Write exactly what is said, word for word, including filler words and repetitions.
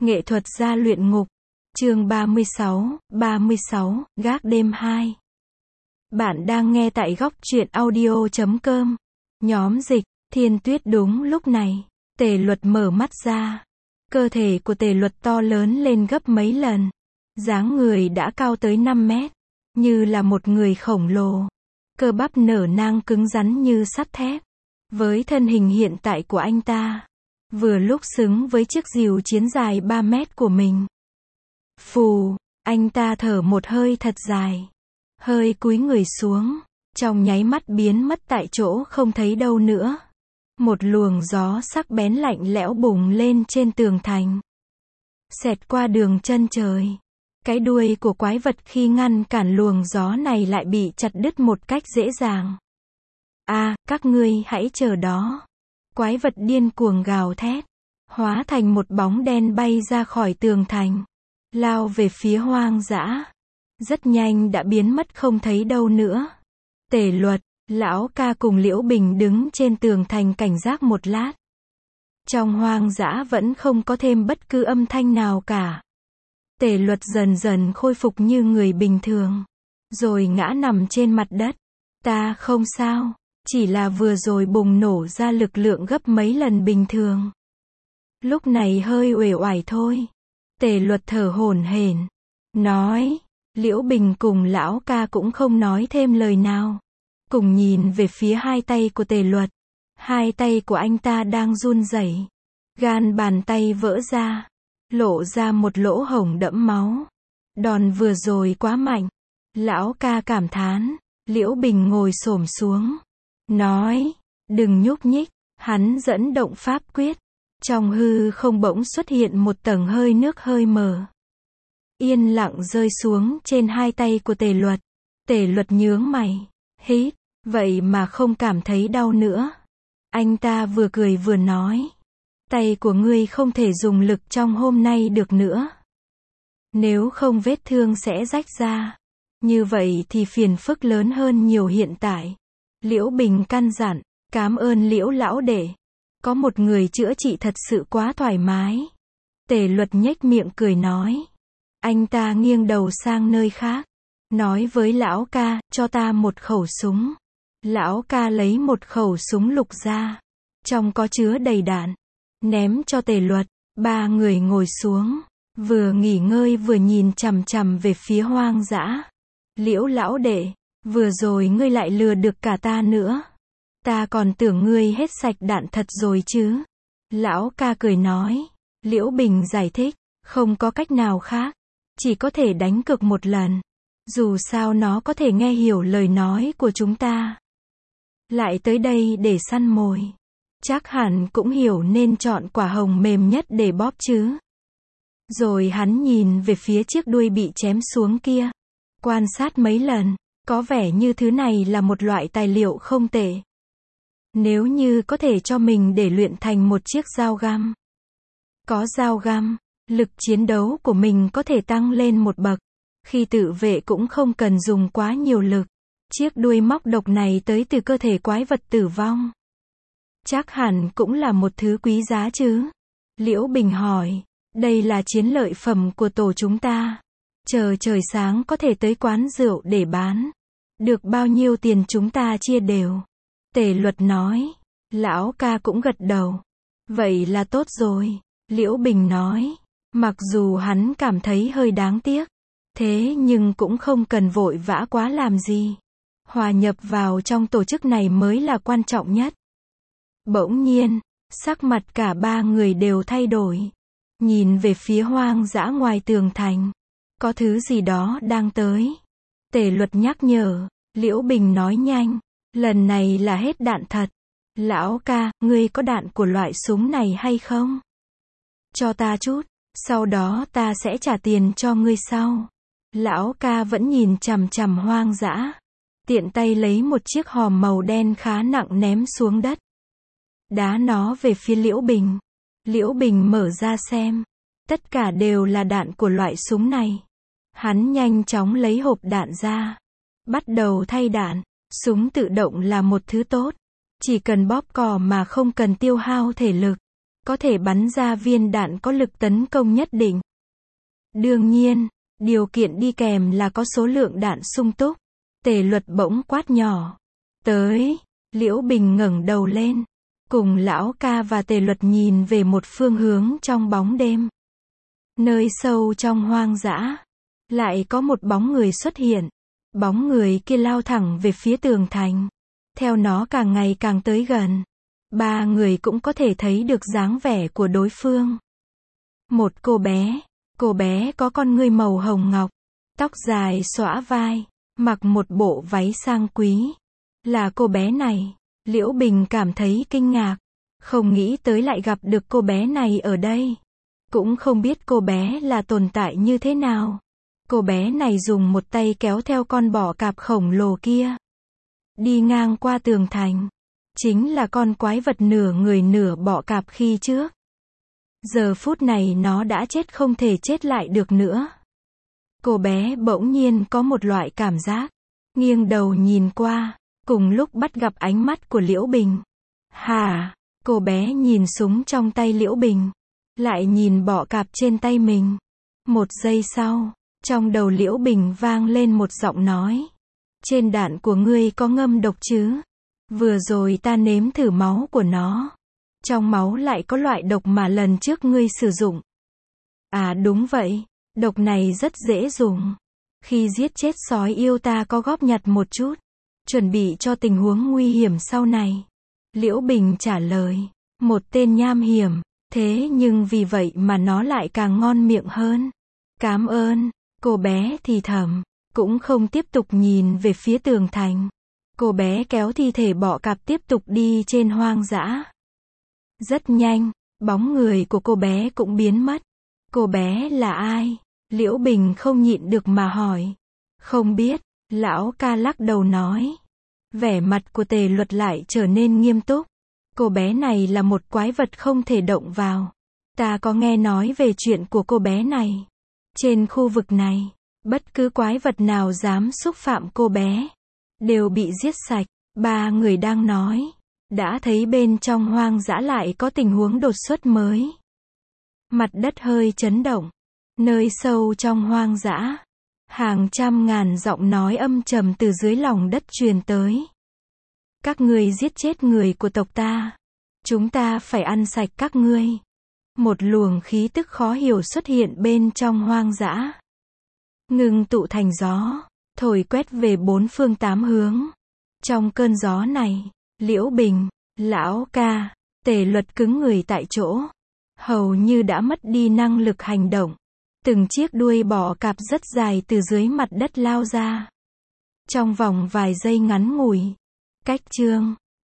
Nghệ thuật gia luyện ngục. Chương ba mươi sáu, ba mươi sáu, gác đêm hai. Bạn đang nghe tại góc truyện audio chấm com. Nhóm dịch, Thiên Tuyết. Đúng lúc này, Tề Luật mở mắt ra. Cơ thể của Tề Luật to lớn lên gấp mấy lần. Dáng người đã cao tới năm mét. Như là một người khổng lồ. Cơ bắp nở nang cứng rắn như sắt thép. Với thân hình hiện tại của anh ta, vừa lúc xứng với chiếc rìu chiến dài ba mét của mình. Phù, anh ta thở một hơi thật dài. Hơi cúi người xuống, trong nháy mắt biến mất tại chỗ không thấy đâu nữa. Một luồng gió sắc bén lạnh lẽo bùng lên trên tường thành. Xẹt qua đường chân trời. Cái đuôi của quái vật khi ngăn cản luồng gió này lại bị chặt đứt một cách dễ dàng. À, các ngươi hãy chờ đó. Quái vật điên cuồng gào thét, hóa thành một bóng đen bay ra khỏi tường thành, lao về phía hoang dã. Rất nhanh đã biến mất không thấy đâu nữa. Tề Luật, Lão Ca cùng Liễu Bình đứng trên tường thành cảnh giác một lát. Trong hoang dã vẫn không có thêm bất cứ âm thanh nào cả. Tề Luật dần dần khôi phục như người bình thường, rồi ngã nằm trên mặt đất. Ta không sao. Chỉ là vừa rồi bùng nổ ra lực lượng gấp mấy lần bình thường. Lúc này hơi uể oải thôi. Tề Luật thở hổn hển, nói. Liễu Bình cùng Lão Ca cũng không nói thêm lời nào. Cùng nhìn về phía hai tay của Tề Luật. Hai tay của anh ta đang run rẩy. Gan bàn tay vỡ ra. Lộ ra một lỗ hổng đẫm máu. Đòn vừa rồi quá mạnh. Lão Ca cảm thán. Liễu Bình ngồi xổm xuống, nói, đừng nhúc nhích. Hắn dẫn động pháp quyết. Trong hư không bỗng xuất hiện một tầng hơi nước hơi mờ. Yên lặng rơi xuống trên hai tay của Tề Luật. Tề Luật nhướng mày, hít, vậy mà không cảm thấy đau nữa. Anh ta vừa cười vừa nói, tay của ngươi không thể dùng lực trong hôm nay được nữa. Nếu không vết thương sẽ rách ra. Như vậy thì phiền phức lớn hơn nhiều hiện tại. Liễu Bình căn dặn, cảm ơn Liễu lão đệ. Có một người chữa trị thật sự quá thoải mái. Tề Luật nhếch miệng cười nói. Anh ta nghiêng đầu sang nơi khác, nói với Lão Ca, cho ta một khẩu súng. Lão Ca lấy một khẩu súng lục ra, trong có chứa đầy đạn, ném cho Tề Luật. Ba người ngồi xuống, vừa nghỉ ngơi vừa nhìn chằm chằm về phía hoang dã. Liễu lão đệ, vừa rồi ngươi lại lừa được cả ta nữa. Ta còn tưởng ngươi hết sạch đạn thật rồi chứ. Lão Ca cười nói. Liễu Bình giải thích, không có cách nào khác. Chỉ có thể đánh cược một lần. Dù sao nó có thể nghe hiểu lời nói của chúng ta. Lại tới đây để săn mồi. Chắc hẳn cũng hiểu nên chọn quả hồng mềm nhất để bóp chứ. Rồi hắn nhìn về phía chiếc đuôi bị chém xuống kia. Quan sát mấy lần, có vẻ như thứ này là một loại tài liệu không tệ. Nếu như có thể cho mình để luyện thành một chiếc dao găm. Có dao găm, lực chiến đấu của mình có thể tăng lên một bậc. Khi tự vệ cũng không cần dùng quá nhiều lực. Chiếc đuôi móc độc này tới từ cơ thể quái vật tử vong. Chắc hẳn cũng là một thứ quý giá chứ. Liễu Bình hỏi, đây là chiến lợi phẩm của tổ chúng ta. Chờ trời sáng có thể tới quán rượu để bán. Được bao nhiêu tiền chúng ta chia đều. Tề Luật nói. Lão Ca cũng gật đầu. Vậy là tốt rồi. Liễu Bình nói. Mặc dù hắn cảm thấy hơi đáng tiếc. Thế nhưng cũng không cần vội vã quá làm gì. Hòa nhập vào trong tổ chức này mới là quan trọng nhất. Bỗng nhiên, sắc mặt cả ba người đều thay đổi. Nhìn về phía hoang dã ngoài tường thành. Có thứ gì đó đang tới. Tề Luật nhắc nhở. Liễu Bình nói nhanh. Lần này là hết đạn thật. Lão Ca, ngươi có đạn của loại súng này hay không? Cho ta chút. Sau đó ta sẽ trả tiền cho ngươi sau. Lão Ca vẫn nhìn chằm chằm hoang dã. Tiện tay lấy một chiếc hòm màu đen khá nặng ném xuống đất. Đá nó về phía Liễu Bình. Liễu Bình mở ra xem. Tất cả đều là đạn của loại súng này. Hắn nhanh chóng lấy hộp đạn ra. Bắt đầu thay đạn. Súng tự động là một thứ tốt. Chỉ cần bóp cò mà không cần tiêu hao thể lực. có thể bắn ra viên đạn có lực tấn công nhất định. Đương nhiên, điều kiện đi kèm là có số lượng đạn sung túc. Tề Luật bỗng quát nhỏ. Tới, Liễu Bình ngẩng đầu lên. Cùng Lão Ca và Tề Luật nhìn về một phương hướng trong bóng đêm. Nơi sâu trong hoang dã, lại có một bóng người xuất hiện. Bóng người kia lao thẳng về phía tường thành. Theo nó càng ngày càng tới gần, ba người cũng có thể thấy được dáng vẻ của đối phương. Một cô bé, cô bé có con ngươi màu hồng ngọc, tóc dài xõa vai, mặc một bộ váy sang quý. Là cô bé này, Liễu Bình cảm thấy kinh ngạc, không nghĩ tới lại gặp được cô bé này ở đây. Cũng không biết cô bé là tồn tại như thế nào. Cô bé này dùng một tay kéo theo con bọ cạp khổng lồ kia. Đi ngang qua tường thành. Chính là con quái vật nửa người nửa bọ cạp khi trước. Giờ phút này nó đã chết không thể chết lại được nữa. Cô bé bỗng nhiên có một loại cảm giác. Nghiêng đầu nhìn qua, cùng lúc bắt gặp ánh mắt của Liễu Bình. Hả? Cô bé nhìn súng trong tay Liễu Bình. Lại nhìn bọ cạp trên tay mình. Một giây sau, trong đầu Liễu Bình vang lên một giọng nói. Trên đạn của ngươi có ngâm độc chứ? Vừa rồi ta nếm thử máu của nó. Trong máu lại có loại độc mà lần trước ngươi sử dụng. À đúng vậy, độc này rất dễ dùng. Khi giết chết sói yêu ta có góp nhặt một chút. Chuẩn bị cho tình huống nguy hiểm sau này. Liễu Bình trả lời. Một tên nham hiểm. Thế nhưng vì vậy mà nó lại càng ngon miệng hơn. Cảm ơn. Cô bé thì thầm. Cũng không tiếp tục nhìn về phía tường thành. Cô bé kéo thi thể bọ cạp tiếp tục đi trên hoang dã. Rất nhanh, bóng người của cô bé cũng biến mất. Cô bé là ai? Liễu Bình không nhịn được mà hỏi. Không biết, Lão Ca lắc đầu nói. Vẻ mặt của Tề Luật lại trở nên nghiêm túc. Cô bé này là một quái vật không thể động vào. Ta có nghe nói về chuyện của cô bé này. Trên khu vực này, bất cứ quái vật nào dám xúc phạm cô bé, đều bị giết sạch. Ba người đang nói, đã thấy bên trong hoang dã lại có tình huống đột xuất mới. Mặt đất hơi chấn động. Nơi sâu trong hoang dã, hàng trăm ngàn giọng nói âm trầm từ dưới lòng đất truyền tới. Các ngươi giết chết người của tộc ta. Chúng ta phải ăn sạch các ngươi. Một luồng khí tức khó hiểu xuất hiện bên trong hoang dã. Ngưng tụ thành gió, thổi quét về bốn phương tám hướng. Trong cơn gió này, Liễu Bình, Lão Ca, Tề Luật cứng người tại chỗ. Hầu như đã mất đi năng lực hành động. Từng chiếc đuôi bọ cạp rất dài từ dưới mặt đất lao ra. Trong vòng vài giây ngắn ngủi. Cách chương